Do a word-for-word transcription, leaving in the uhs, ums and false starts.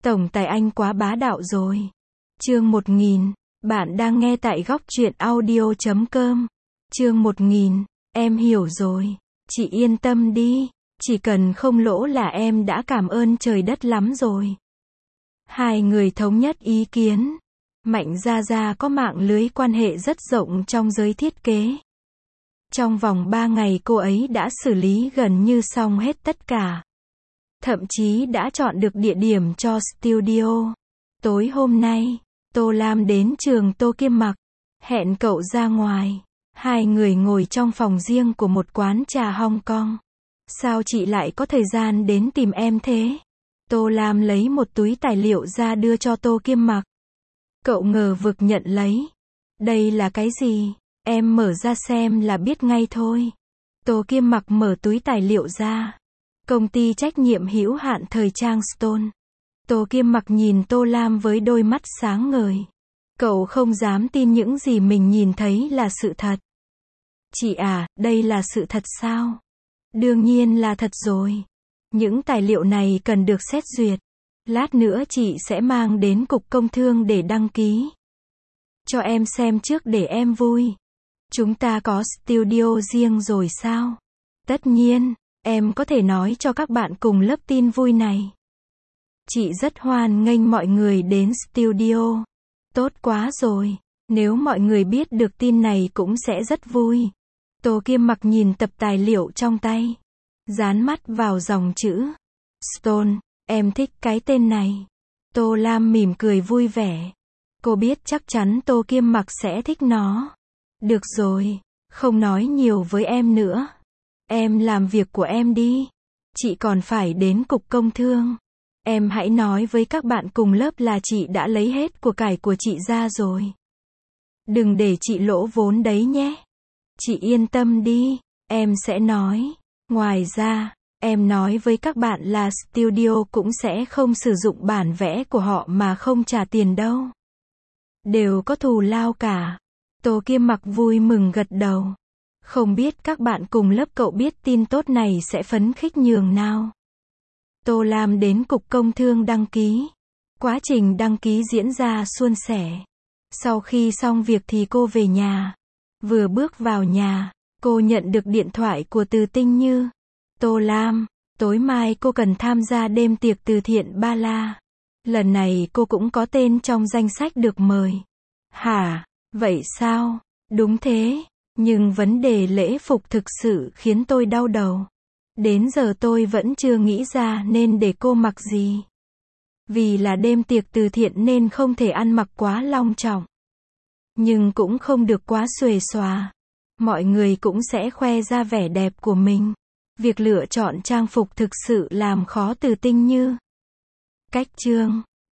Tổng tài anh quá bá đạo rồi. Chương một nghìn. Bạn đang nghe tại góc truyện audio chấm com. Chương một nghìn. Em hiểu rồi. Chị yên tâm đi. Chỉ cần không lỗ là em đã cảm ơn trời đất lắm rồi. Hai người thống nhất ý kiến. Mạnh Gia Gia có mạng lưới quan hệ rất rộng trong giới thiết kế. Trong vòng ba ngày cô ấy đã xử lý gần như xong hết tất cả. Thậm chí đã chọn được địa điểm cho studio. Tối hôm nay, Tô Lam đến trường Tô Kiêm Mặc, hẹn cậu ra ngoài. Hai người ngồi trong phòng riêng của một quán trà Hong Kong. Sao chị lại có thời gian đến tìm em thế? Tô Lam lấy một túi tài liệu ra đưa cho Tô Kiêm Mặc. Cậu ngờ vực nhận lấy. Đây là cái gì? Em mở ra xem là biết ngay thôi. Tô Kiêm Mặc mở túi tài liệu ra. Công ty trách nhiệm hữu hạn thời trang Stone. Tô Kiêm Mặc nhìn Tô Lam với đôi mắt sáng ngời. Cậu không dám tin những gì mình nhìn thấy là sự thật. Chị à, đây là sự thật sao? Đương nhiên là thật rồi. Những tài liệu này cần được xét duyệt. Lát nữa chị sẽ mang đến Cục Công Thương để đăng ký. Cho em xem trước để em vui. Chúng ta có studio riêng rồi sao? Tất nhiên, em có thể nói cho các bạn cùng lớp tin vui này. Chị rất hoan nghênh mọi người đến studio. Tốt quá rồi. Nếu mọi người biết được tin này cũng sẽ rất vui. Tô Kiêm Mặc nhìn tập tài liệu trong tay. Dán mắt vào dòng chữ Stone. Em thích cái tên này. Tô Lam mỉm cười vui vẻ. Cô biết chắc chắn Tô Kiêm Mặc sẽ thích nó. Được rồi, không nói nhiều với em nữa. Em làm việc của em đi. Chị còn phải đến Cục Công Thương. Em hãy nói với các bạn cùng lớp là chị đã lấy hết của cải của chị ra rồi. Đừng để chị lỗ vốn đấy nhé. Chị yên tâm đi, em sẽ nói. Ngoài ra, em nói với các bạn là studio cũng sẽ không sử dụng bản vẽ của họ mà không trả tiền đâu. Đều có thù lao cả. Tô Kiêm Mặc vui mừng gật đầu. Không biết các bạn cùng lớp cậu biết tin tốt này sẽ phấn khích nhường nào. Tô Lam đến Cục Công Thương đăng ký. Quá trình đăng ký diễn ra suôn sẻ. Sau khi xong việc thì cô về nhà. Vừa bước vào nhà, cô nhận được điện thoại của Từ Tinh Như. Tô Lam, tối mai cô cần tham gia đêm tiệc từ thiện Ba La. Lần này cô cũng có tên trong danh sách được mời. Hả? Vậy sao? Đúng thế. Nhưng vấn đề lễ phục thực sự khiến tôi đau đầu. Đến giờ tôi vẫn chưa nghĩ ra nên để cô mặc gì. Vì là đêm tiệc từ thiện nên không thể ăn mặc quá long trọng. Nhưng cũng không được quá xuề xòa. Mọi người cũng sẽ khoe ra vẻ đẹp của mình. Việc lựa chọn trang phục thực sự làm khó Từ Tinh Như. Cách chương